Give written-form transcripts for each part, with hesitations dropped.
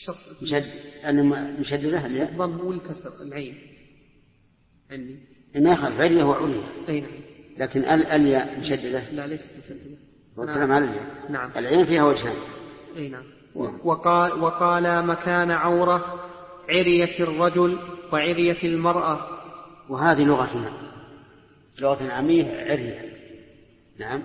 مشددة الضم والكسر العين عندي ما يخالف عليا هو عليا أين لكن الياء مشددة لا ليست مشددة والكلام على الياء نعم العين فيها وجهان أي نعم وقال مكان عورة عرية الرجل وعرية المرأة وهذه لغتنا لغة عامية عرية نعم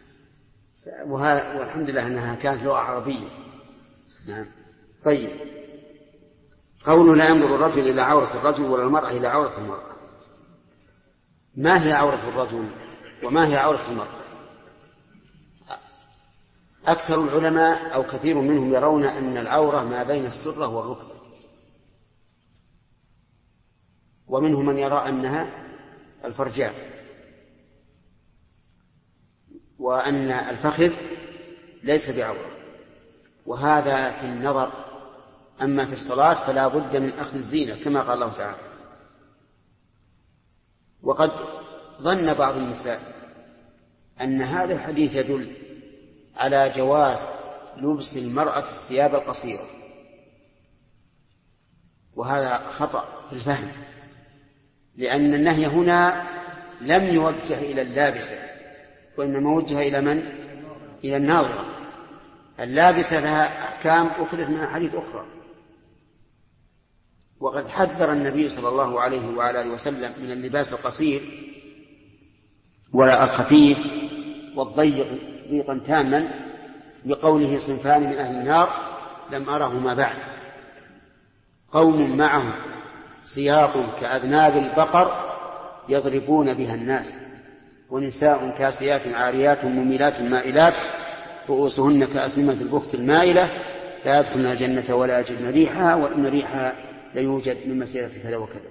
والحمد لله أنها كانت لغة عربية نعم. طيب قوله لا ينظر الرجل إلى عورة الرجل ولا المرأة إلى عورة المرأة ما هي عورة الرجل وما هي عورة المرأة؟ أكثر العلماء أو كثير منهم يرون أن العورة ما بين السرة والركبة ومنهم من يرى أنها الفرجاء وأن الفخذ ليس بعورة وهذا في النظر أما في الصلاة فلا بد من أخذ الزينة كما قال الله تعالى وقد ظن بعض النساء أن هذا الحديث يدل على جواز لبس المرأة الثياب القصيرة وهذا خطأ في الفهم لأن النهي هنا لم يوجه إلى اللابسة وإنما وجه إلى من؟ إلى الناظرة اللابسة لها أحكام أخذت من أحاديث أخرى وقد حذر النبي صلى الله عليه وعلى آله وسلم من اللباس القصير ولا الخفيف والضيق ضيقا تاما بقوله صنفان من أهل النار لم أرهما بعد قوم معهم سياط كأذناب البقر يضربون بها الناس ونساء كاسيات عاريات مميلات مائلات رؤوسهن كأسنمة البخت المائلة لا يدخلن الجنة ولا يجدن ريحها وإن ريحها ليوجد من مسيرة كذا وكذا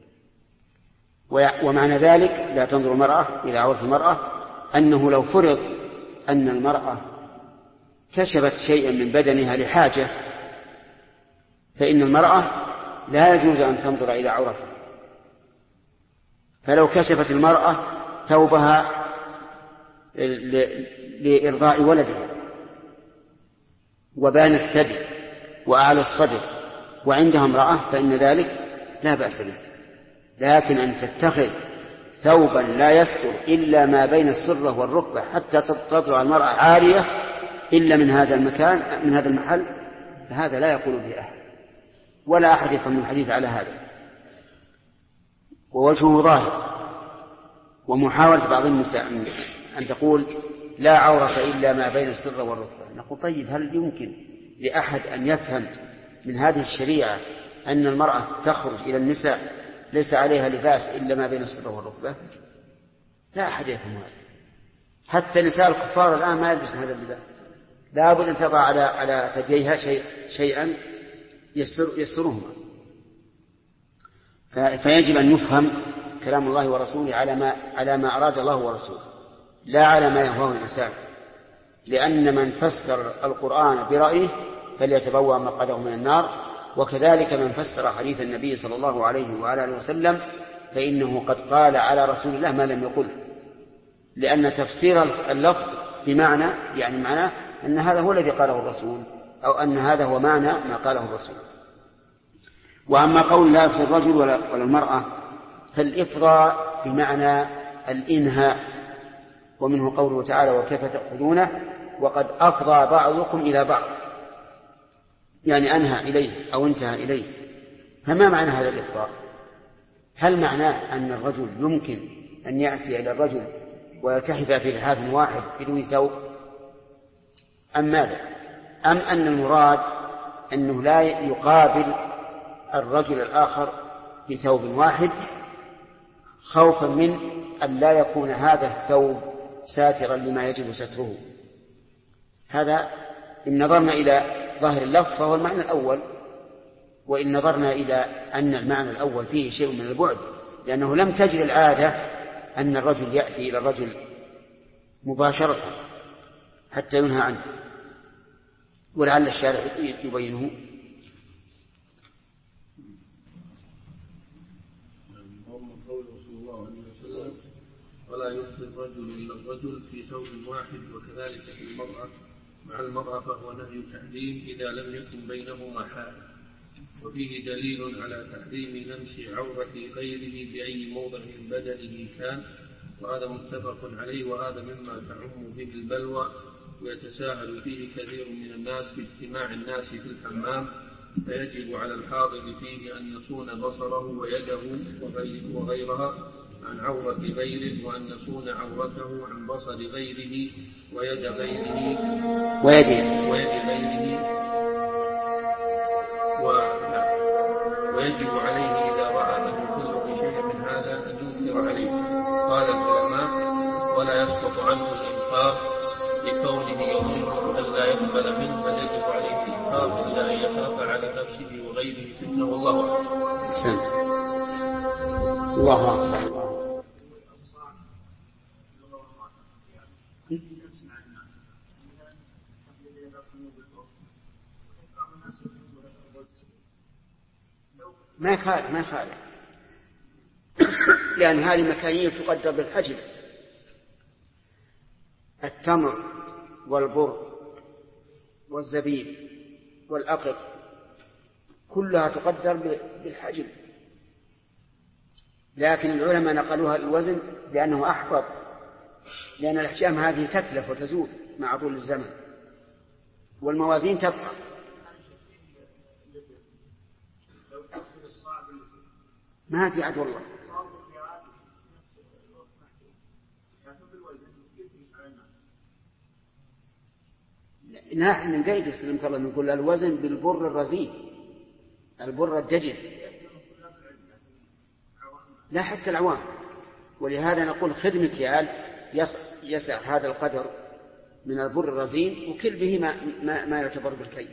ومعنى ذلك لا تنظر المرأة إلى عورة المرأة أنه لو فرض أن المرأة كشفت شيئا من بدنها لحاجة فإن المرأة لا يجوز أن تنظر إلى عورتها فلو كشفت المرأة ثوبها لإرضاء ولدها وبان الثدي وأعلى الصدر وعندها امرأة فإن ذلك لا بأس به لكن أن تتخذ ثوبا لا يستر إلا ما بين السرة والركبة حتى تطلع المرأة عارية إلا من هذا المكان من هذا المحل فهذا لا يقول به أحد ولا أحد يفهم الحديث على هذا ووجهه ظاهر ومحاولة بعض النساء أن تقول لا عورة إلا ما بين السرة والركبة نقول طيب هل يمكن لأحد أن يفهم من هذه الشريعة أن المرأة تخرج إلى النساء ليس عليها لباس إلا ما بين السرة والركبة لا أحد يفهم هذا حتى نساء الكفار الآن ما يلبسن هذا اللباس لا بد أن تضع على ثدييها شيئا يسترهما فيجب أن يفهم كلام الله ورسوله على ما أراد الله ورسوله لا على ما يهواه الإنسان لأن من فسر القرآن برأيه فليتبوأ مقعده من النار وكذلك من فسر حديث النبي صلى الله عليه وعلى آله وسلم فإنه قد قال على رسول الله ما لم يقل لأن تفسير اللفظ بمعنى يعني معناه أن هذا هو الذي قاله الرسول أو أن هذا هو معنى ما قاله الرسول وأما قول لا يفضي الرجل ولا المرأة فالإفضاء بمعنى الإنهاء ومنه قوله تعالى وكيف تأخذونه وقد أفضى بعضكم إلى بعض يعني أنهى إليه أو انتهى إليه فما معنى هذا الإفضاء هل معناه أن الرجل يمكن أن يأتي إلى الرجل ويلتحف في لحاف واحد بدون ثوب أم ماذا أم أن المراد أنه لا يقابل الرجل الآخر بثوب واحد خوفا من أن لا يكون هذا الثوب ساترا لما يجب ستره هذا إن نظرنا إلى ظاهر اللفظ فهو المعنى الأول وإن نظرنا إلى أن المعنى الأول فيه شيء من البعد لأنه لم تجري العادة أن الرجل يأتي إلى الرجل مباشرة حتى ينهى عنه ولعل الشارع يبينه ولا يفضي الرجل إلى الرجل في ثوب واحد وكذلك في المرأة مع المرأة فهو نهي تحريم إذا لم يكن بينهما حائل. وفيه دليل على تحريم لمس عورة غيره بأي موضع من بدنه كان، وهذا متفق عليه، وهذا مما تعم به البلوى ويتساهل فيه كثير من الناس باجتماع الناس في الحمام، فيجب على الحاضر فيه أن يصون بصره ويده وغيرها عن عورة غيره، وأن يصون عورته عن بصر غيره ويد غيره ويجب عليه إذا رأى من يخل شيء من هذا أن ينكر عليه. قال العلماء: ولا يسقط عنه الإنكار لكونه يظن أن لا يقبل منه، بل يجب عليه الإنكار إلا أن يخاف على نفسه وغيره فتنة. والله أعلم. الله أكبر. ما يخالف لأن هذه مكاييل تقدر بالحجم. التمر والبر والزبيب والأقط كلها تقدر بالحجم، لكن العلماء نقلوها الوزن لأنه أحفظ، لأن الأحجام هذه تتلف وتزول مع طول الزمن، والموازين تبقى. ما في عد والله. نحن نقيد السلام الله نقول الوزن بالبر الرزين، البر الدجل، لا حتى العوام. ولهذا نقول خذ مكيال يسع هذا القدر من البر الرزين وكل به ما يعتبر بالكيل.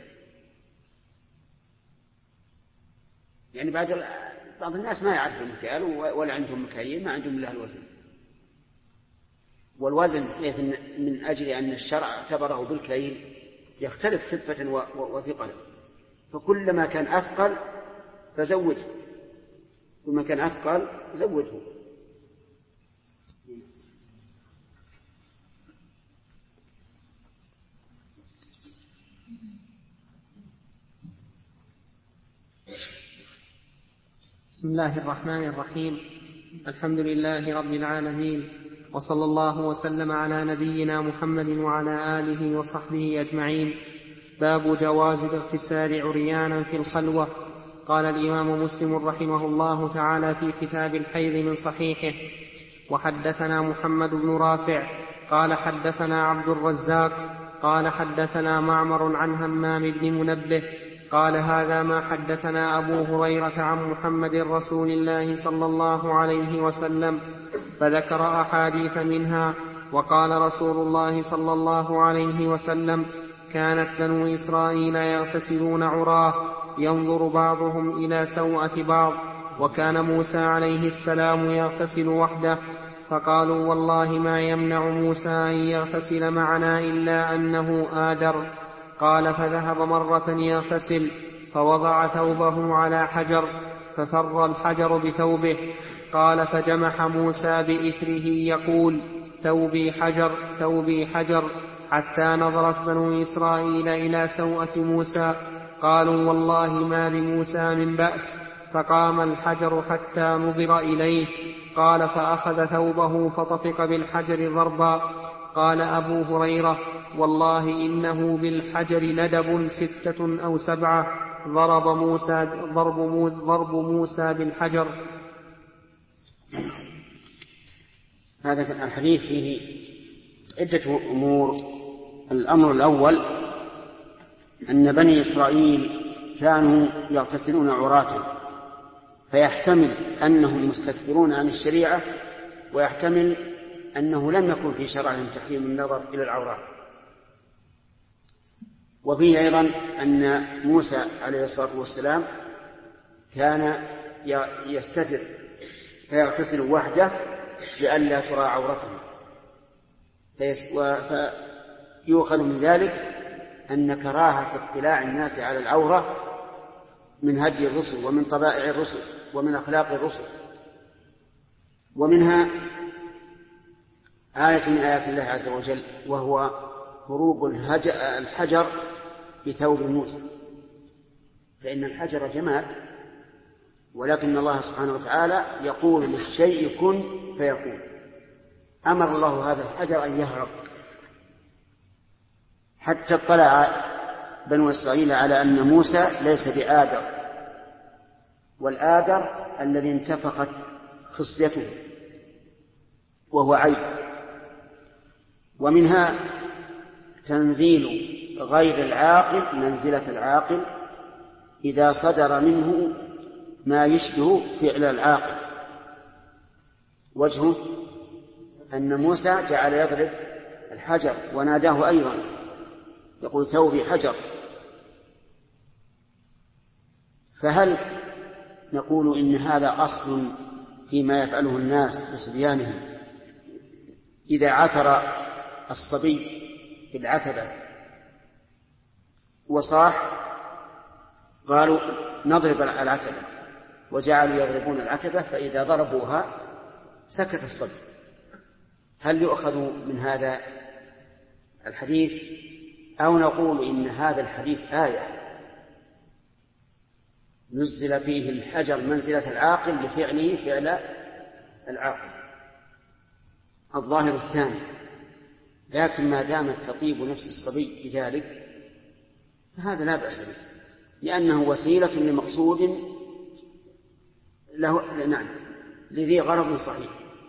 يعني بعض الناس ما يعرف المكيال ولا عندهم مكاييل، ما عندهم إلا الوزن. والوزن من أجل أن الشرع اعتبره بالكيل يختلف خفة وثقلا، فكلما كان أثقل فزوده، كلما كان أثقل زوده. بسم الله الرحمن الرحيم. الحمد لله رب العالمين، وصلى الله وسلم على نبينا محمد وعلى آله وصحبه أجمعين. باب جواز الاغتسال عريانا في الخلوة. قال الإمام مسلم رحمه الله تعالى في كتاب الحيض من صحيحه: وحدثنا محمد بن رافع قال حدثنا عبد الرزاق قال حدثنا معمر عن همام بن منبه قال هذا ما حدثنا أبو هريرة عن محمد رسول الله صلى الله عليه وسلم، فذكر أحاديث منها. وقال رسول الله صلى الله عليه وسلم: كانت بنو إسرائيل يغتسلون عراه ينظر بعضهم إلى سوءة بعض، وكان موسى عليه السلام يغتسل وحده، فقالوا: والله ما يمنع موسى أن يغتسل معنا إلا أنه آدر. قال: فذهب مرة يغتسل فوضع ثوبه على حجر ففر الحجر بثوبه. قال: فجمح موسى بإثره يقول: ثوبي حجر ثوبي حجر، حتى نظرت بنو إسرائيل إلى سوءة موسى، قالوا: والله ما بموسى من بأس. فقام الحجر حتى نظر إليه. قال: فأخذ ثوبه فطفق بالحجر ضربا. قال أبو هريرة: والله إنه بالحجر ندب 6 أو 7 ضرب موسى بالحجر. هذا الحديث فيه عدة أمور. الأمر الأول أن بني إسرائيل كانوا يغتسلون عراة، فيحتمل أنهم مستكبرون عن الشريعة، ويحتمل أنه لم يكن في شرعهم تحريم النظر إلى العورات. وفيه أيضا أن موسى عليه الصلاة والسلام كان يستتر فيغتسل وحده لئلا ترى عورته، فيؤخذ من ذلك أن كراهة اطلاع الناس على العورة من هدي الرسل ومن طبائع الرسل ومن أخلاق الرسل. ومنها آية من آيات الله عز وجل، وهو هروب الحجر بثوب موسى، فإن الحجر جماد، ولكن الله سبحانه وتعالى يقول للشيء كن فيكون. أمر الله هذا الحجر أن يهرب، حتى اطلع بنو إسرائيل على أن موسى ليس بآدر، والآدر الذي انتفخت خصيته وهو عيب. ومنها تنزيل غير العاقل منزلة العاقل إذا صدر منه ما يشبه فعل العاقل. وجهه أن موسى جعل يضرب الحجر وناداه أيضا يقول ثوبي حجر. فهل نقول إن هذا أصل فيما يفعله الناس بصبيانهم إذا عثر الصبي بالعتبة وصاح قالوا نضرب العتبة، وجعلوا يضربون العتبة، فإذا ضربوها سكت الصبي؟ هل يؤخذ من هذا الحديث أو نقول إن هذا الحديث آية نزل فيه الحجر منزلة العاقل لفعله فعل العاقل؟ الظاهر الثاني، لكن ما دامت تطيب نفس الصبي بذلك فهذا لا بأس به، لأنه وسيلة لمقصود له لذي غرض صحيح.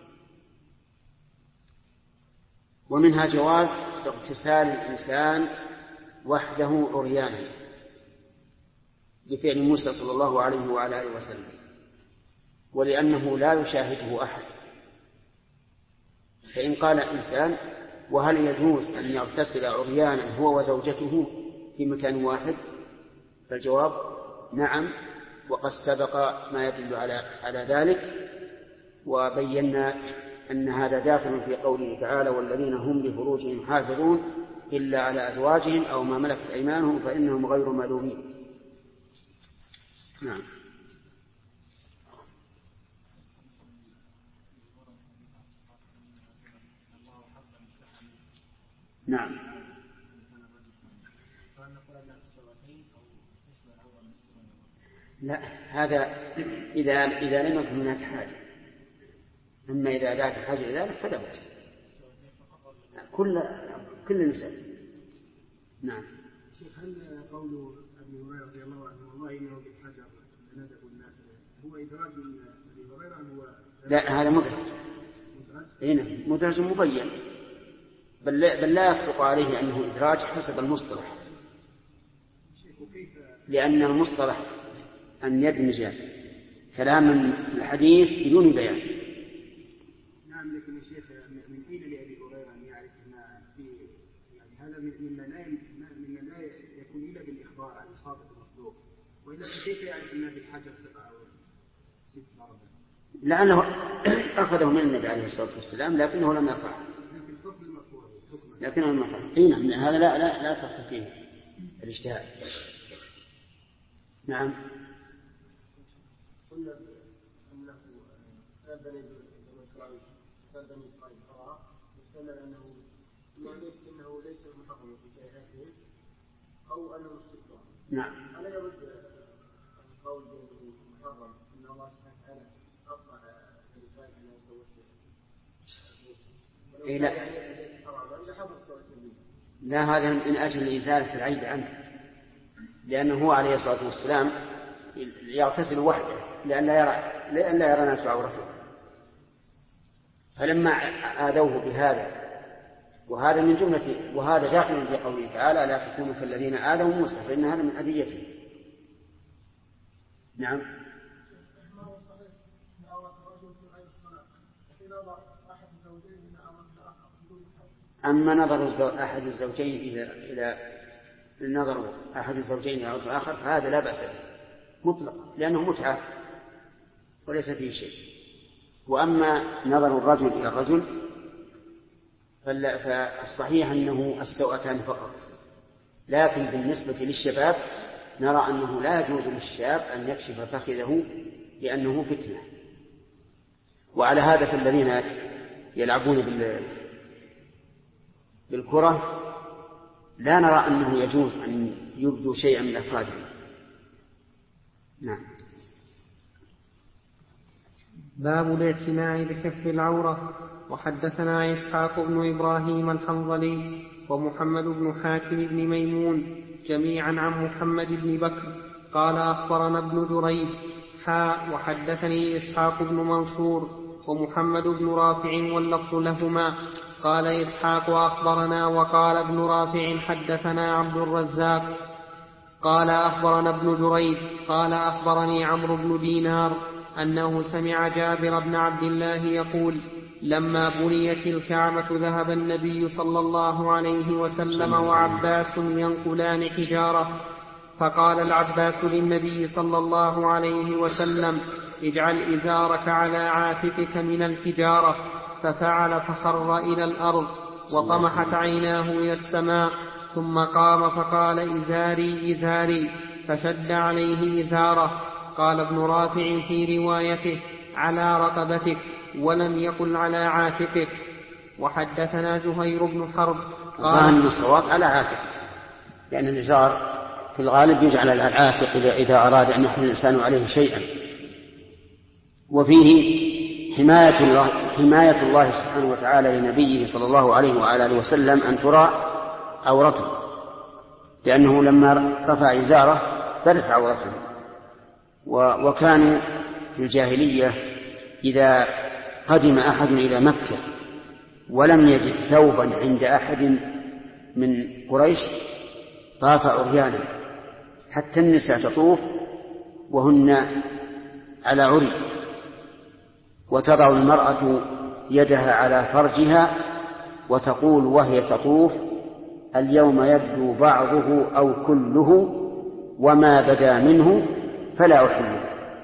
ومنها جواز اغتسال الإنسان وحده عريانا لفعل موسى صلى الله عليه وعلى آله وسلم، ولأنه لا يشاهده أحد. فإن قال الإنسان وهل يجوز أن يغتسل عريانا هو وزوجته في مكان واحد؟ فالجواب نعم، وقد سبق ما يدل على ذلك، وبينا أن هذا داخل في قوله تعالى والذين هم لفروجهم حافظون إلا على أزواجهم أو ما ملكت أيمانهم فإنهم غير ملومين. نعم. نعم. لا، هذا إذا لم يكن هناك حاجة، أما إذا دعت الحاجة لذلك فلا بأس، كل نساء. نعم. شيخ، هل قول أبي هريرة رضي الله عنه والله إنه بالحجر ندب الناس هو إدراج من أبي هريرة؟ هو لا، هذا مدرج. هنا مدرج مبين، بل لا يصدق عليه أنه إدراج حسب المصطلح، لأن المصطلح أن يدمج كلام الحديث بدون بيان. نعم، لكن يا شيخ من أين لأبي هريرة أن يعرف يعني هذا ممن لا يكون إلا بالإخبار عن الصادق المصدوق، وإلا كيف يعرف أن بالحجر 7 أو 6 مرات؟ لعله أخذه من النبي عليه الصلاة والسلام لكنه لم يرفعه. لكنه لم يرفعه. نعم، هذا لا تخفى فيه الاجتهاد. نعم. قلنا أنه سأل بني إسرائيل قرأ يحتمل أنه ليس محرم في شيئاتهم أو أنه استكبار. نعم. ألا يرد القول بأنه محرم أن الله سبحانه وتعالى أطلع بني إسرائيل أن يسوي شيء؟ لا، هذا من أجل إزالة العيب عنه، لأنه هو عليه الصلاة والسلام يغتسل وحده لأن لا يرى الناس عورته، فلما آذوه بهذا، وهذا من جملة، وهذا داخل في قوله تعالى لا تكونوا كالذين آذوا موسى، فإن هذا من أذيته. نعم. أما نظر أحد الزوجين إلى نظر أحد الزوجين إلى الآخر فهذا لا بأس به مطلقا، لأنه متعة وليس فيه شيء. وأما نظر الرجل إلى الرجل فالصحيح أنه السوءتان فقط، لكن بالنسبة للشباب نرى أنه لا يجوز للشاب أن يكشف فخذه لأنه فتنة. وعلى هذا فالذين يلعبون بالكرة لا نرى أنه يجوز أن يبدو شيئا من أفراده. نعم. باب الاعتناء بكف العورة. وحدثنا إسحاق بن إبراهيم الحنظلي ومحمد بن حاتم بن ميمون جميعا عن محمد بن بكر قال أخبرنا ابن جريج وحدثني إسحاق بن منصور ومحمد بن رافع واللفظ لهما قال إسحاق أخبرنا وقال ابن رافع حدثنا عبد الرزاق قال أخبرنا ابن جريج قال أخبرني عمرو بن دينار أنه سمع جابر بن عبد الله يقول لما بنيت الكعبة ذهب النبي صلى الله عليه وسلم وعباس ينقلان حجارة، فقال العباس للنبي صلى الله عليه وسلم اجعل إزارك على عاتقك من الحجارة، ففعل فخر إلى الأرض وطمحت عيناه إلى السماء، ثم قام فقال إزاري إزاري، فشد عليه إزاره. قال ابن رافع في روايته على رقبتك ولم يقل على عاتقك. وحدثنا زهير بن حرب قال أن الصواب على عاتقك، لأن الإزار في الغالب يجعل على العاتق إذا أراد أن يحمل الإنسان عليه شيئا. وفيه حماية الله سبحانه وتعالى لنبيه صلى الله عليه وعلى آله وسلم أن ترى عورته، لأنه لما رفع إزاره بدت عورته. وكانوا في الجاهلية إذا قدم أحد إلى مكة ولم يجد ثوبا عند أحد من قريش طاف عريانا، حتى النساء تطوف وهن على عري، وتضع المرأة يدها على فرجها وتقول وهي تطوف اليوم يبدو بعضه أو كله وما بدا منه فلا أحله.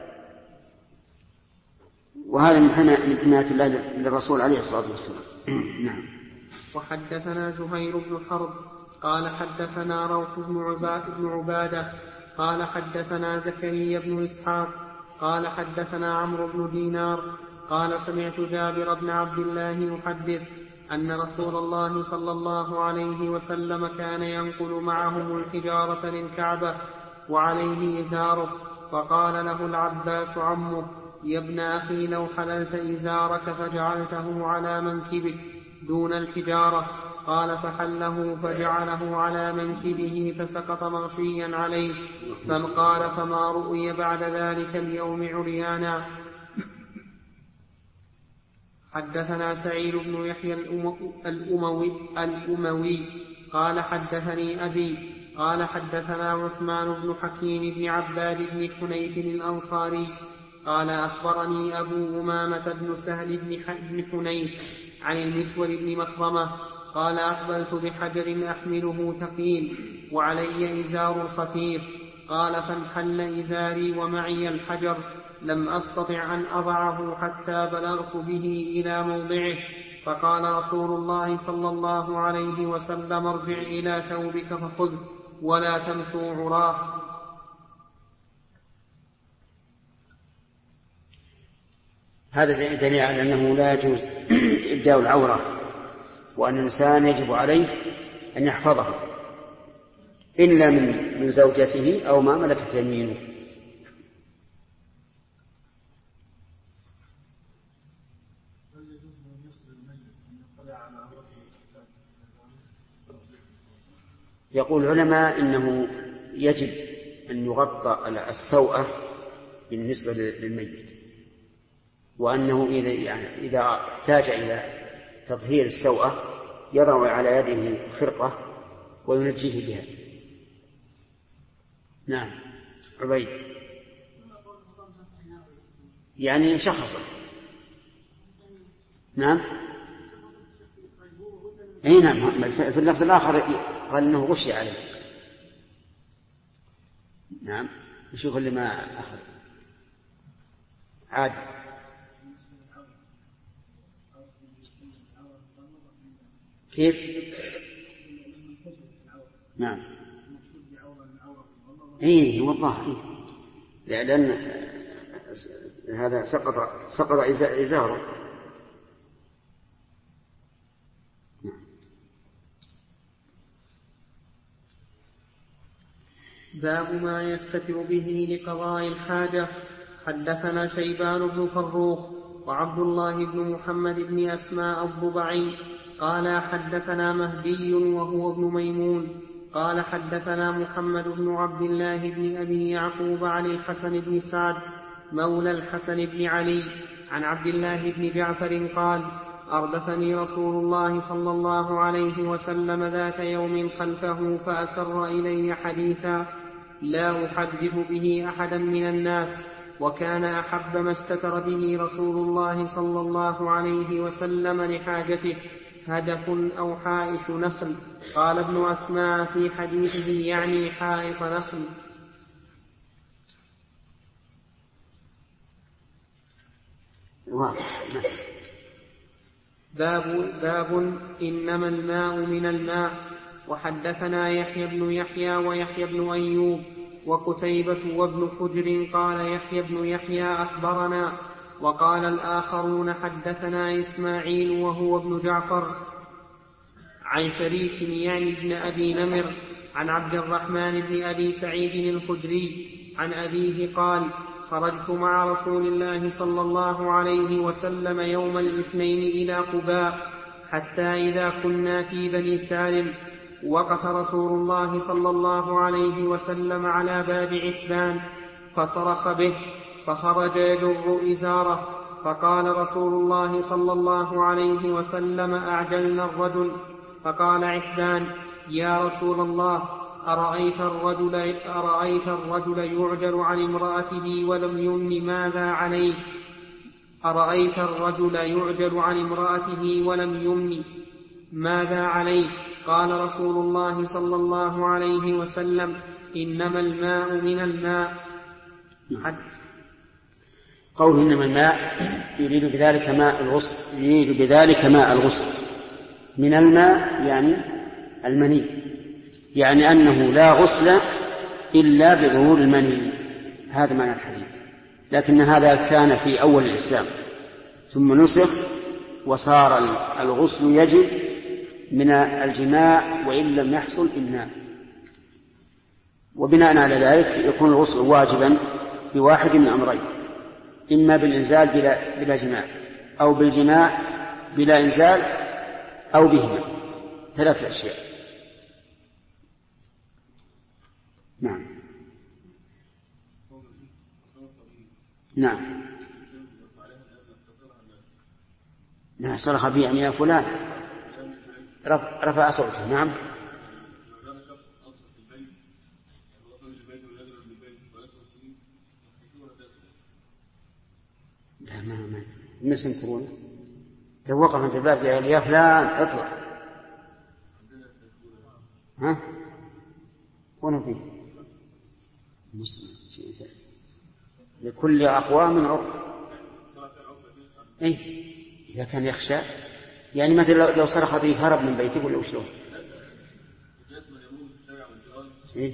وهذا من حماية الله للرسول عليه الصلاة والسلام. نعم. وحدثنا زهير بن حرب قال حدثنا روح بن عبادة قال حدثنا زكريا بن إسحاق قال حدثنا عمرو بن دينار قال سمعت جابر بن عبد الله يحدث أن رسول الله صلى الله عليه وسلم كان ينقل معهم الحجارة للكعبة وعليه إزاره، فقال له العباس عمه يا ابن أخي لو حللت إزارك فجعلته على منكبك دون الحجارة. قال فحله فجعله على منكبه فسقط مغشيا عليه، فقال فما رؤي بعد ذلك اليوم عريانا. حدثنا سعيد بن يحيى الأموي قال حدثني أبي قال حدثنا عثمان بن حكيم بن عباد بن حنيف الأنصاري قال أخبرني أبو أمامة بن سهل بن حنيف عن المسور بن مخرمة قال أقبلت بحجر أحمله ثقيل وعلي إزار خفيف، قال فانحل إزاري ومعي الحجر، لم أستطع أن أضعه حتى بلغت به إلى موضعه، فقال رسول الله صلى الله عليه وسلم ارجع إلى ثوبك فخذه ولا تمشوا عراه. هذا دليل على أنه لا يجوز إبداء العورة، وأن الإنسان يجب عليه أن يحفظها إلا من زوجته أو ما ملكت يمينه. يقول العلماء إنه يجب أن يغطى السوءة بالنسبة للميت، وأنه إذا احتاج إلى تطهير السوءة يضع على يده خرقة وينجيه بها. نعم. عبيد يعني شخص. نعم. أي نعم. في اللفظ الآخر قال إنه غشي عليه. نعم. نشوف اللي ما أخذ عادي. كيف؟ نعم. إيه والله إيه. لأن هذا سقط إزاره. نعم. باب ما يستتر به لقضاء الحاجة. حدثنا شيبان بن فروخ وعبد الله بن محمد بن أسماء الضبعي قال حدثنا مهدي وهو ابن ميمون قال حدثنا محمد بن عبد الله بن أبي يعقوب عن الحسن بن سعد مولى الحسن بن علي عن عبد الله بن جعفر قال أردفني رسول الله صلى الله عليه وسلم ذات يوم خلفه فأسر إلي حديثا لا أحدث به أحدا من الناس، وكان أحب ما استتر به رسول الله صلى الله عليه وسلم لحاجته هدف أو حائش نخل. قال ابن أسماء في حديثه يعني حائط نخل. باب إنما الماء من الماء. وحدثنا يحيى بن يحيى ويحيى بن أيوب وقتيبة وابن حجر قال يحيى بن يحيى أخبرنا، وقال الآخرون حدثنا إسماعيل وهو ابن جعفر عن شريك يعني ابن أبي نمر عن عبد الرحمن بن أبي سعيد الخدري عن أبيه قال خرجت مع رسول الله صلى الله عليه وسلم يوم الاثنين إلى قباء حتى إذا كنا في بني سالم وقف رسول الله صلى الله عليه وسلم على باب عتبان فصرخ به فخرج يجر إزاره، فقال رسول الله صلى الله عليه وسلم أعجلنا الرجل، فقال عتبان يا رسول الله أرأيت الرجل يعجل عن امرأته ولم يمن ماذا عليه؟ أرأيت الرجل يعجل عن امرأته ولم يمن ماذا عليه؟ قال رسول الله صلى الله عليه وسلم إنما الماء من الماء. قول إنما الماء يريد بذلك ماء الغسل من الماء يعني المني، يعني أنه لا غسل إلا بظهور المني، هذا معنى الحديث. لكن هذا كان في أول الإسلام ثم نسخ وصار الغسل يجب من الجماع وإن لم يحصل إمناء، وبناء على ذلك يكون الغسل واجبا بواحد من أمرين، إما بالإنزال بلا جماع، أو بالجماع بلا إنزال، أو بهما، 3 أشياء. نعم نعم نعم صرخ بي يعني يا فلان، رفع صوته. نعم لا ما الناس ينكرون، لو وقف عند الباب قال يا فلان اطلع، ها هنا فيه مسلم لكل أقوام عرف. إيه إذا كان يخشى يعني مثلا لو صرخ به هرب من بيته ولا وشلون؟ إيه؟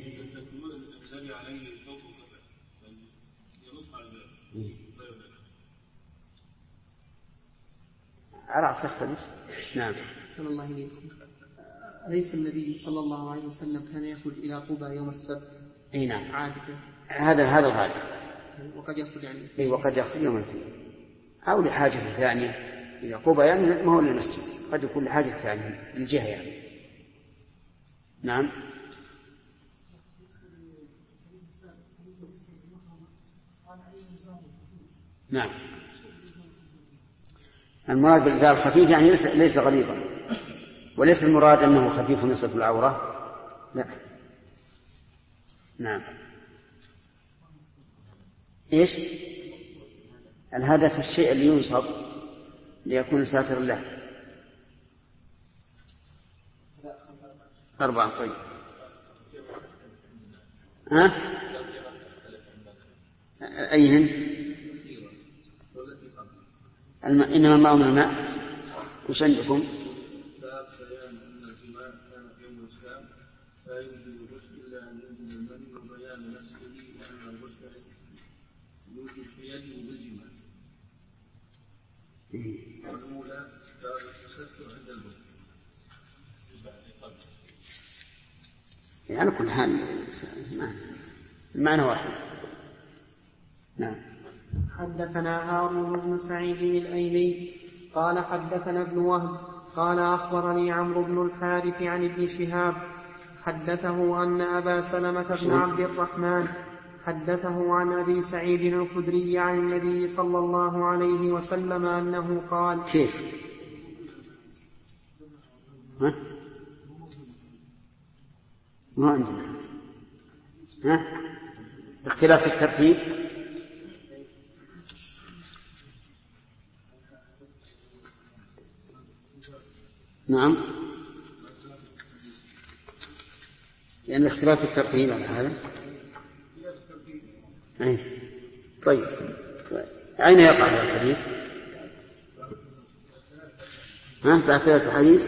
عرف تختلف. نعم. صلى الله عليه وسلم. أليس النبي صلى الله عليه وسلم كان يخرج إلى قباء يوم السبت؟ إيه نعم. عادة. هذا الغالب. وقد يخرج يعني. إيه وقد يخرج يوم الاثنين أو لحاجة ثانية إلى قباء، يعني ما هو للمسجد، قد يكون لحاجة ثانية للجهة يعني. نعم. نعم المراد بالإزار الخفيف يعني ليس غليظا، وليس المراد أنه خفيف نصف العورة، لا. نعم. إيش الهدف؟ الشيء اللي ينصب ليكون ساتر له. 4. طيب ها أيهن؟ إنما الماء من الماء. وش عندكم؟ باب بيان أن الجماع كان في يوم الإسلام لا يوجد الغسل إلا أن يوجد المني وبيان نفسه وأن الغسل يجب بالجماع. الأولى باب التستر عند الغسل. يعني كل حال المعنى واحد. نعم. حدثنا هارون بن سعيد الأيلي قال حدثنا ابن وهب قال أخبرني عمرو بن الحارث عن ابن شهاب حدثه أن أبا سلمة بن عبد الرحمن حدثه عن أبي سعيد الخدري عن النبي صلى الله عليه وسلم أنه قال كيف؟ ها؟ ما عندنا. ها؟ اختلاف في الترتيب. نعم، لأن الاختلاف في الترتيب على هذا. طيب، أين يقع هذا الحديث؟ بعد ثلاثة حديث.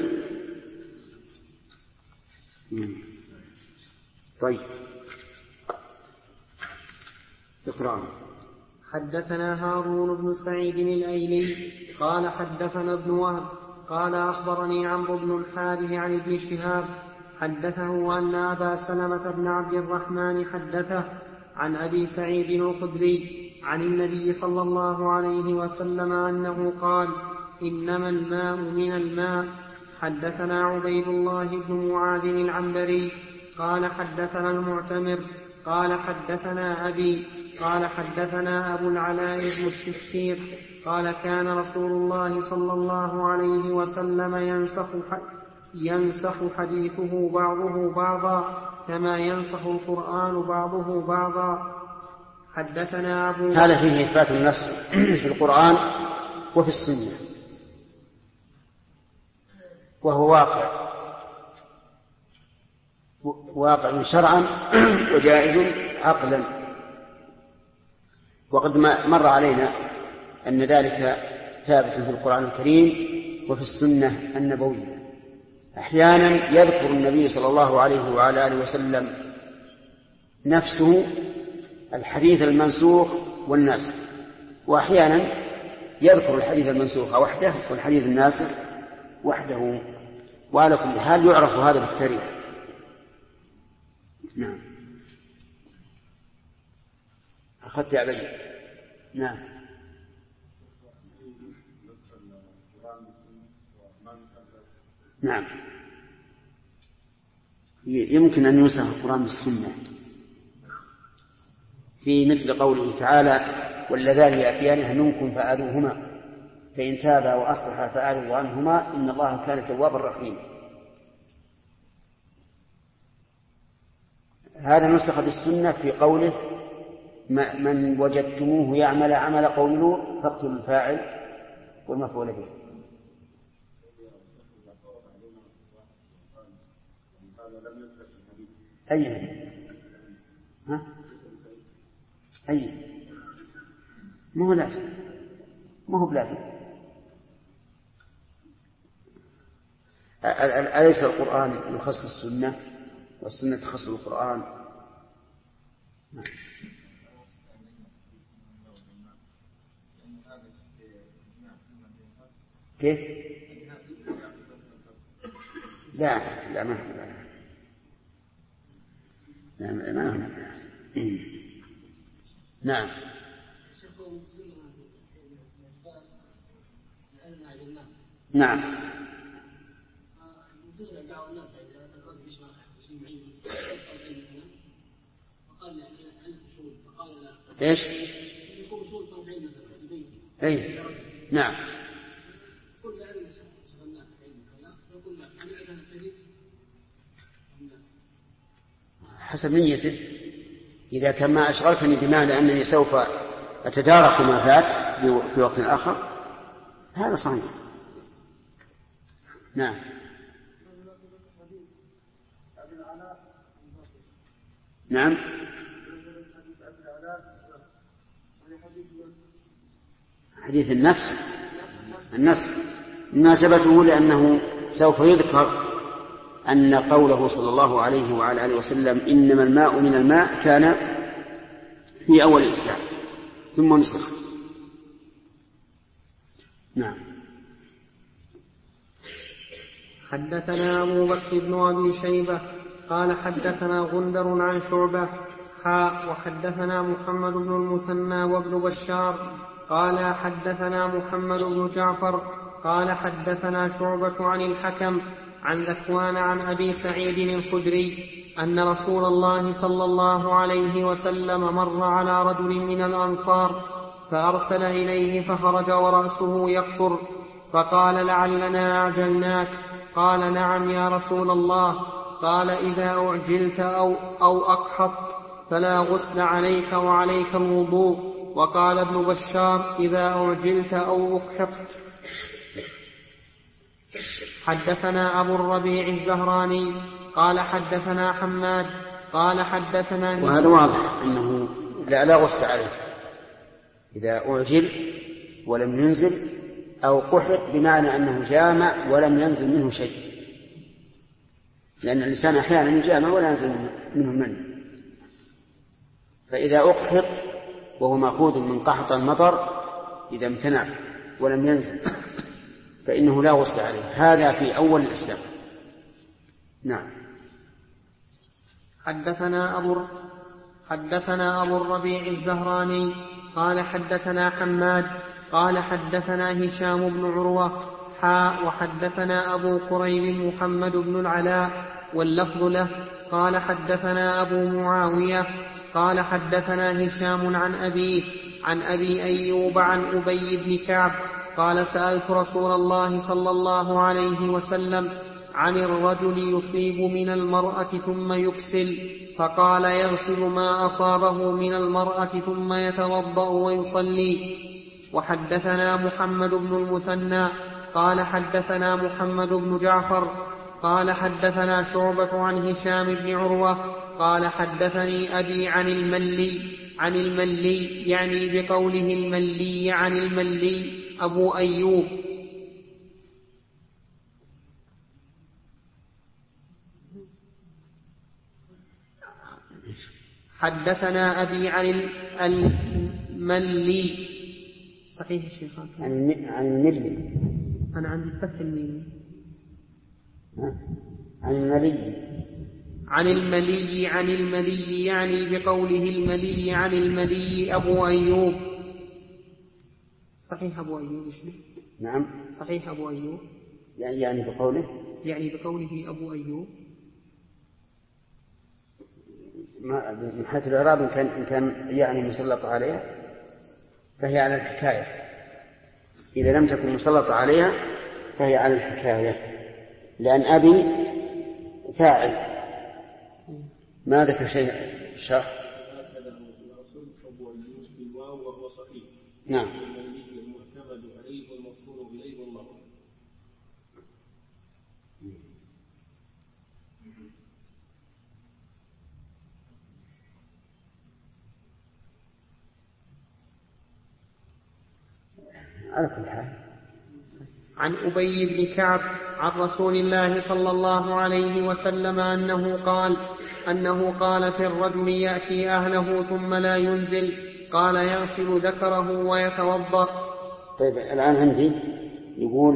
طيب، اقرأ. حدثنا هارون بن سعيد الأيلي قال حدثنا ابن وهب قال أخبرني عمرو بن الحارث عن ابن شهاب حدثه أن أبا سلمة بن عبد الرحمن حدثه عن أبي سعيد الخدري عن النبي صلى الله عليه وسلم أنه قال إنما الماء من الماء. حدثنا عبيد الله بن معاذ العنبري قال حدثنا المعتمر قال حدثنا أبي قال حدثنا أبو العلاء بن الشخير قال كان رسول الله صلى الله عليه وسلم ينسخ حديثه بعضه بعضا كما ينسخ القرآن بعضه بعضا. حدثنا أبو هذا فيه إثبات النسخ في القرآن وفي السنة، وهو واقع شرعا وجائز عقلا. وقد مر علينا أن ذلك ثابت في القرآن الكريم وفي السنة النبوية. أحيانا يذكر النبي صلى الله عليه وعلى آله وسلم نفسه الحديث المنسوخ والناسخ، وأحيانا يذكر الحديث المنسوخ وحده والحديث الناسخ وحده، وعلى كل حال يعرف هذا بالتاريخ. نعم. أخذت يا بني. نعم. نعم، يمكن أن ينسخ القرآن بالسنة في مثل قوله تعالى واللذان يأتيانها منكم فآذوهما فإن تابا وأصلحا فآذوا عنهما إن الله كان توابا رحيما. هذا نسخ بالسنة في قوله من وجدتموه يعمل عمل قوم لوط فاقتلوا الفاعل والمفعول به. أي ها؟ أي ما هو لازم، ما هو بلازم. أليس القرآن يخص السنة والسنة تخص القرآن؟ كيف؟ لا ما هنا. نعم. نعم. ايش؟ اي نعم. حسب نيته. إذا كان ما أشغلتني بما لأنني سوف أتدارك ما فات في وقت آخر هذا صحيح. نعم. نعم. حديث النفس مناسبته لأنه سوف يذكر أن قوله صلى الله عليه وعلى آله وسلم إنما الماء من الماء كان في أول الإسلام ثم نسخ. نعم. حدثنا أبو بكر بن أبي شيبة قال حدثنا غندر عن شعبة وحدثنا محمد بن المثنى وابن بشار قال حدثنا محمد بن جعفر قال حدثنا شعبة عن الحكم عن ذكوان عن أبي سعيد الخدري أن رسول الله صلى الله عليه وسلم مر على رجل من الأنصار فأرسل إليه فخرج ورأسه يقطر فقال لعلنا أعجلناك. قال نعم يا رسول الله. قال إذا أعجلت أو أقحطت فلا غسل عليك وعليك الوضوء. وقال ابن بشار إذا أعجلت أو أقحطت. حدثنا أبو الربيع الزهراني قال حدثنا حماد قال حدثنا وهذا واضح أنه لا غسل عليه إذا أعجل ولم ينزل، أو قحط بمعنى أنه جامع ولم ينزل منه شيء، لأن الإنسان أحيانا يجامع ولا ينزل منه من. فإذا أقحط وهو مأخوذ من قحط المطر إذا امتنع ولم ينزل فإنه لا غسل عليه. هذا في أول الإسلام. نعم. حدثنا أبو الربيع الزهراني قال حدثنا حماد قال حدثنا هشام بن عروة وحدثنا أبو قريب محمد بن العلاء واللفظ له قال حدثنا أبو معاوية قال حدثنا هشام عن أبي أيوب عن أبي بن كعب قال سألت رسول الله صلى الله عليه وسلم عن الرجل يصيب من المرأة ثم يكسل، فقال يغسل ما أصابه من المرأة ثم يتوضأ ويصلي. وحدثنا محمد بن المثنى قال حدثنا محمد بن جعفر قال حدثنا شعبة عن هشام بن عروة قال حدثني أبي عن الملي يعني بقوله الملي عن الملي أبو أيوب. حدثنا أبي عن الملي صحيح الشيخ عن الملي. أنا عندي فتح الميم. عن الملي عن الملي يعني بقوله الملي عن الملي أبو أيوب. صحيح أبو أيوب اسمه. نعم صحيح أبو أيوب يعني بقوله أبو أيوب. من حيث الإعراب إن كان يعني مسلط عليها فهي على الحكاية، إذا لم تكن مسلط عليها فهي على الحكاية، لأن أبي فاعل ما ذكر شيء الشرح. نعم. على كل حال. عن أبي بن كعب عن رسول الله صلى الله عليه وسلم أنه قال في الرجل يأتي أهله ثم لا ينزل قال يغسل ذكره ويتوضأ. طيب الآن عندي يقول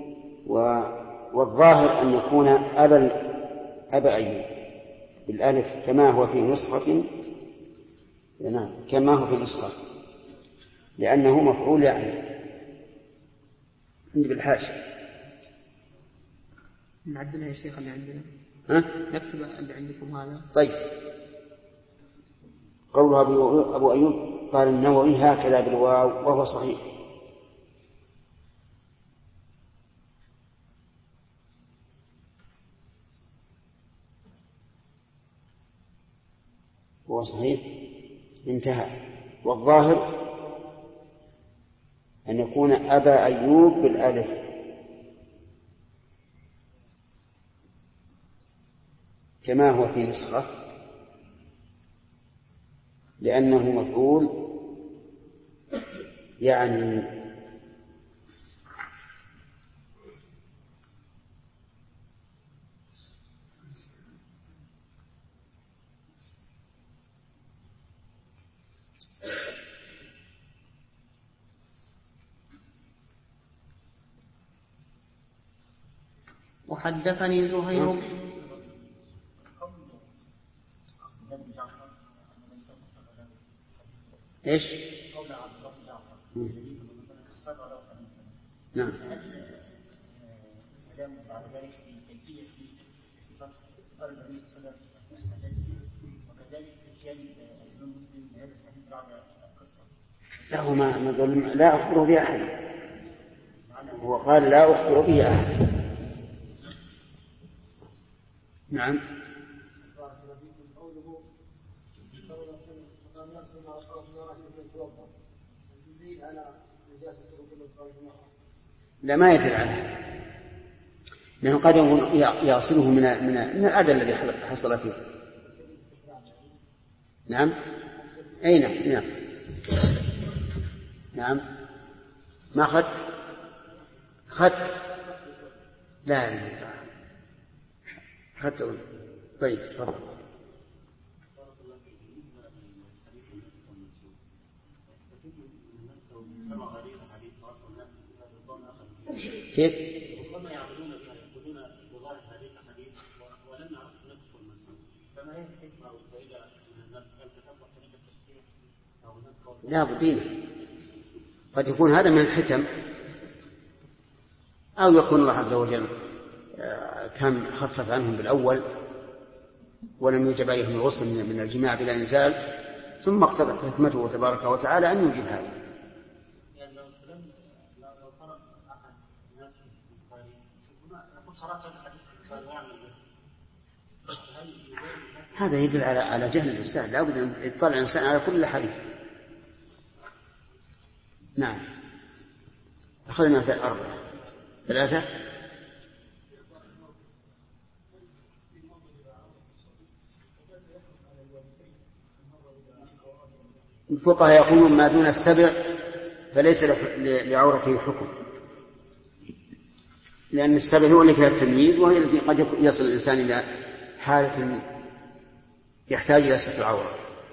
والظاهر أن يكون أبا أيوب بالألف كما هو في نسخة، كما هو في نسخة لأنه مفعول يعني عندي بالحاشية. نعدلها يا شيخ اللي عندنا. نكتب اللي عندكم هذا. طيب. قولها أبو أيوب قال النووي هكذا بالواو وهو صحيح. وهو صحيح انتهى. والظاهر أن يكون أبا أيوب بالألف كما هو في نسخة لأنه مفعول يعني وحدثني زهير إيش؟ نعم. بعد ذلك في كيفية صفات النبي صلى الله عليه وسلم وكذلك اتيان الإمام مسلم بهذا الحديث بعد القصة. لا أخبر به أحد. هو قال لا أخبر به أحد. نعم. لا ما يدل عليه، لأنه قد يصله من الأذى الذي حصل فيه. نعم. أي نعم. نعم. ما خدت لا خدت. طيب تفضل. كيف؟ ربما يعملون بها يقولون بظاهر هذه الحديث ولم يعرفوا نسخ المسلوب، فما هي الحكمة والفائدة من الناس؟ هل تتبع طريقة التشريع أو نسخ؟ لا بدينا، قد يكون هذا من الحكم، أو يكون الله عز وجل كان خفف عنهم بالأول ولم يوجب عليهم الغسل من الجماع بلا إنزال، ثم اقتضت حكمته تبارك وتعالى أن يوجب هذا. هذا يدل على جهل الإنسان، لا بد أن يطلع الإنسان على كل حديث. نعم. أخذنا 3. الفقهاء يقولون ما دون 7 فليس لعورته حكم، لأن 7 هو اللي فيها التمييز، وهي التي قد يصل الإنسان إلى حالة يحتاج إلى ستر العورة.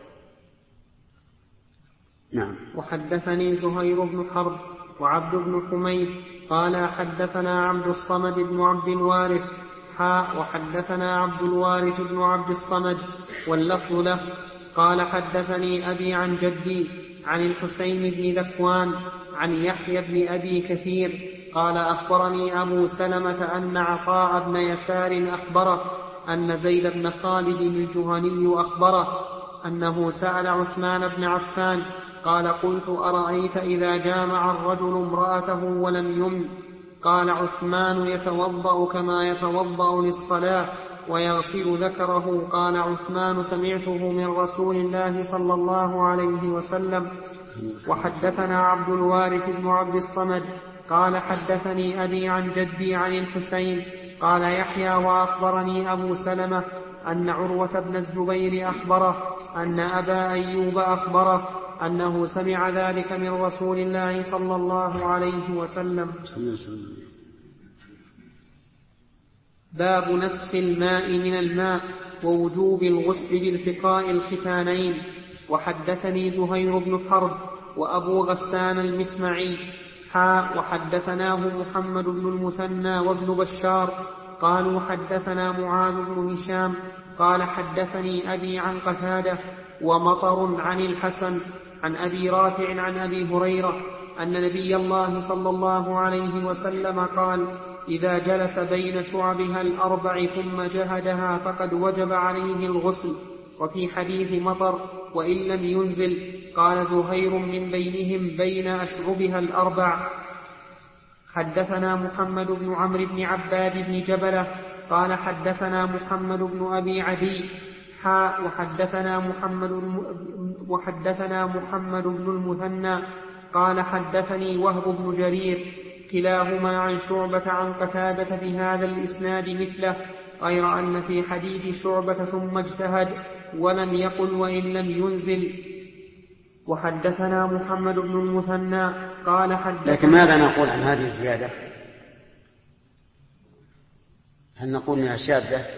نعم. وحدثني زهير بن حرب وعبد بن حميد قال حدثنا عبد الصمد بن عبد الوارث وحدثنا عبد الوارث بن عبد الصمد واللفظ له قال حدثني أبي عن جدي عن الحسين بن ذكوان عن يحيى بن أبي كثير قال أخبرني أبو سلمة أن عطاء بن يسار أخبره أن زيد بن خالد الجهني أخبره أنه سأل عثمان بن عفان قال قلت أرأيت إذا جامع الرجل امرأته ولم يمن؟ قال عثمان يتوضأ كما يتوضأ للصلاة ويغسل ذكره. قال عثمان سمعته من رسول الله صلى الله عليه وسلم. وحدثنا عبد الوارث بن عبد الصمد قال حدثني أبي عن جدي عن الحسين قال يحيى وأخبرني أبو سلمة أن عروة بن الزبير أخبره أن أبا أيوب أخبره أنه سمع ذلك من رسول الله صلى الله عليه وسلم. باب نسخ الماء من الماء ووجوب الغسل بالتقاء الختانين. وحدثني زهير بن حرب وأبو غسان المسمعي وحدثناه محمد بن المثنى وابن بشار قالوا حدثنا معاذ بن هشام قال حدثني أبي عن قتادة ومطر عن الحسن عن أبي رافع عن أبي هريرة أن نبي الله صلى الله عليه وسلم قال إذا جلس بين شعبها 4 ثم جهدها فقد وجب عليه الغسل. وفي حديث مطر وإن لم ينزل قال زهير من بينهم بين أشعبها 4. حدثنا محمد بن عمرو بن عباد بن جبلة قال حدثنا محمد بن أبي عدي وحدثنا محمد بن المثنى قال حدثني وهب بن جرير كلاهما عن شعبة عن قتادة بهذا الإسناد مثله غير أن في حديث شعبة ثم اجتهد ولم يقل وإن لم ينزل. وحدثنا محمد بن المثنى قال حدثنا. لكن ماذا نقول عن هذه الزيادة؟ هل نقول انها شاذة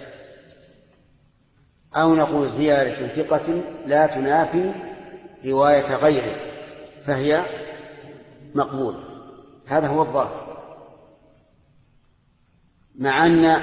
أو نقول زيادة ثقة لا تنافي رواية غيره فهي مقبولة؟ هذا هو الظاهر، مع أن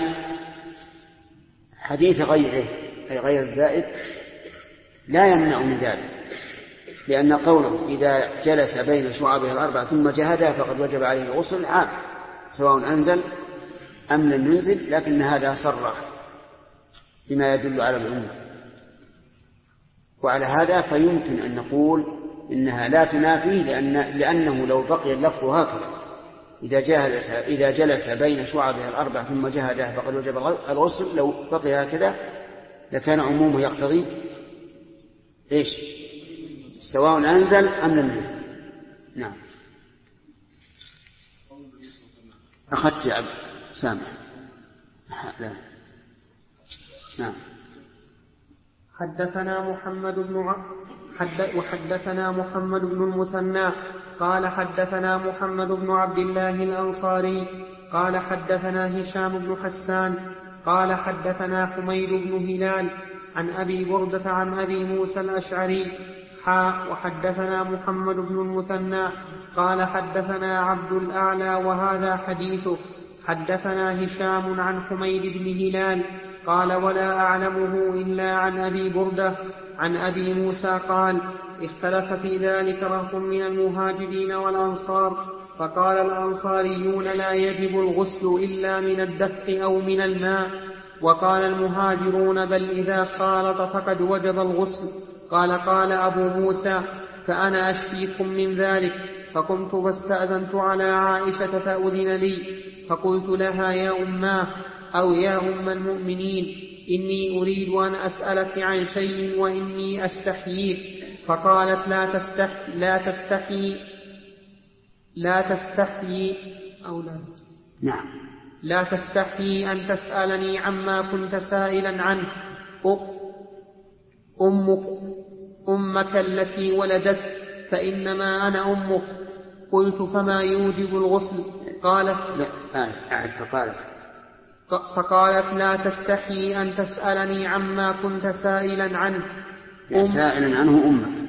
حديث غيره أي غير الزائد لا يمنع من ذلك، لأن قوله إذا جلس بين شعبها الأربع ثم جهدها فقد وجب عليه الغسل عام، سواء أنزل أم لم ينزل، لكن هذا صرح بما يدل على العموم. وعلى هذا فيمكن أن نقول إنها لا تنافي، لأنه لو بقي اللفظ هكذا إذا جلس بين شعبها الأربع ثم جهدها فقد وجب الغسل، لو بقي هكذا لكان عمومه يقتضي إيش؟ سواء أنزل أم لم ينزل. نعم. أخذت يا عبد سامح. لا. نعم. حدثنا محمد بن المثنى قال حدثنا محمد بن عبد الله الأنصاري قال حدثنا هشام بن حسان قال حدثنا حميد بن هلال عن أبي بردة عن أبي موسى الأشعري وحدثنا محمد بن المثنى قال حدثنا عبد الأعلى وهذا حديثه. حدثنا هشام عن حميد بن هلال قال ولا أعلمه إلا عن أبي بردة عن أبي موسى قال اختلف في ذلك رهط من المهاجرين والأنصار، فقال الأنصاريون لا يجب الغسل إلا من الدفق أو من الماء، وقال المهاجرون بل إذا خالط فقد وجب الغسل. قال أبو موسى فأنا أشفيكم من ذلك، فقمت واستأذنت على عائشة فأذن لي، فقلت لها يا أماه أو يا أم المؤمنين إني أريد أن أسألك عن شيء وإني أستحييك، فقالت لا تستحيي أن تسألني عما كنت سائلا عنه، أمك التي ولدتك فإنما أنا أمك. قلت فما يوجب الغسل؟ فقالت لا تستحيي أن تسألني عما كنت سائلا عنه سائلا عنه أمك.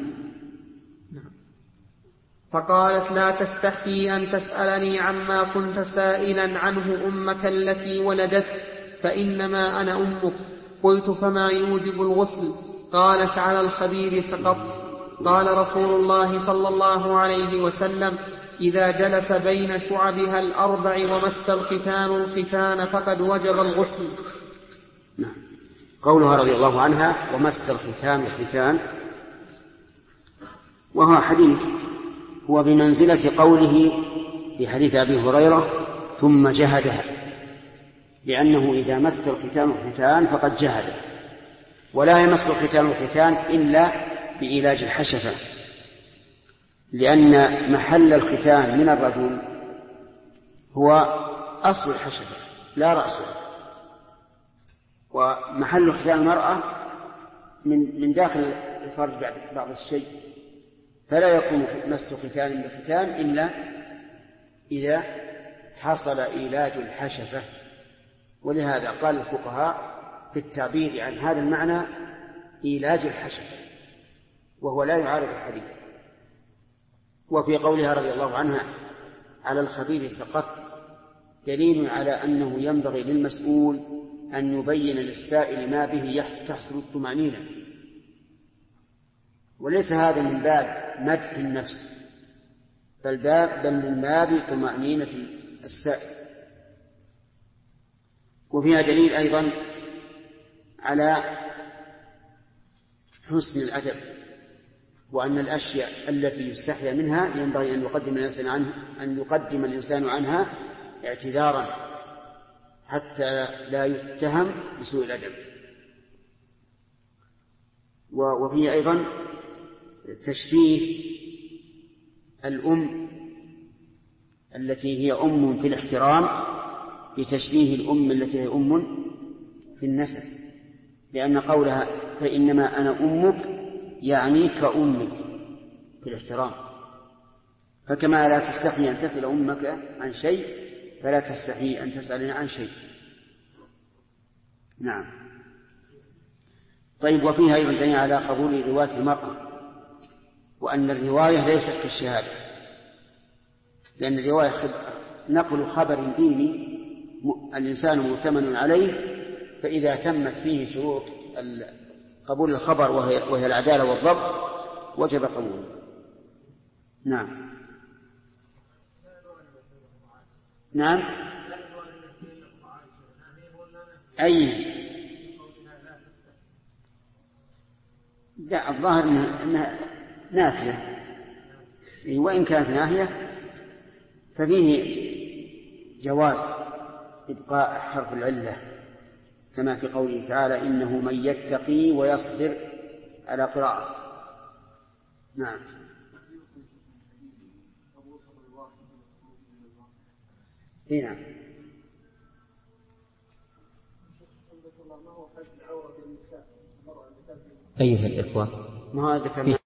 فقالت لا تستحيي أن تسألني عما كنت سائلا عنه أمك التي ولدتك فإنما أنا أمك. قلت فما يوجب الغسل؟ قالت على الخبير سقطت. قال رسول الله صلى الله عليه وسلم إذا جلس بين شعبها الأربع ومس الختان فقد وجب الغسل. نعم. قولها رضي الله عنها ومس الختان وهو حديث هو بمنزلة قوله في حديث أبي هريرة ثم جهدها، لأنه إذا مس الختان فقد جهد، ولا يمس الختان إلا بإيلاج الحشفة، لأن محل الختان من الرجل هو أصل الحشفة لا رأسه، ومحل ختان المرأة من داخل الفرج بعض الشيء، فلا يكون مس ختان بختان إلا إذا حصل إيلاج الحشفة. ولهذا قال الفقهاء في التعبير عن هذا المعنى إيلاج الحشفة، وهو لا يعارض الحديث. وفي قولها رضي الله عنها على الخبير سقطت دليل على أنه ينبغي للمسؤول أن يبين للسائل ما به تحصل الطمأنينة، وليس هذا من باب مدح النفس بل من باب طمأنينة السائل. وفيها دليل أيضا على حسن الأدب، وأن الأشياء التي يستحيا منها ينبغي أن يقدم الإنسان عنها اعتذارا حتى لا يتهم بسوء الأدب. وفيه أيضا تشبيه الأم التي هي أم في الاحترام بتشبيه الأم التي هي أم في النسب، لأن قولها فإنما أنا أمك يعني كأمك في الاحترام، فكما لا تستحي أن تسأل أمك عن شيء فلا تستحي أن تسألني عن شيء. نعم. طيب، وفيها أيضا دليل على قبول رواية المرأة، وأن الرواية ليست كالشهادة، لأن الرواية نقل خبر ديني الإنسان مؤتمن عليه، فإذا تمت فيه شروط قبول الخبر وهي العدالة والضبط وجب قبوله. نعم. نعم. أي لا، الظاهر أنها نافية، وإن كانت ناهية ففيه جواز إبقاء حرف العلة كما في قوله تعالى إنه من يتقي ويصبر على قراءة. نعم. نعم. أيها الإخوة، ما هذا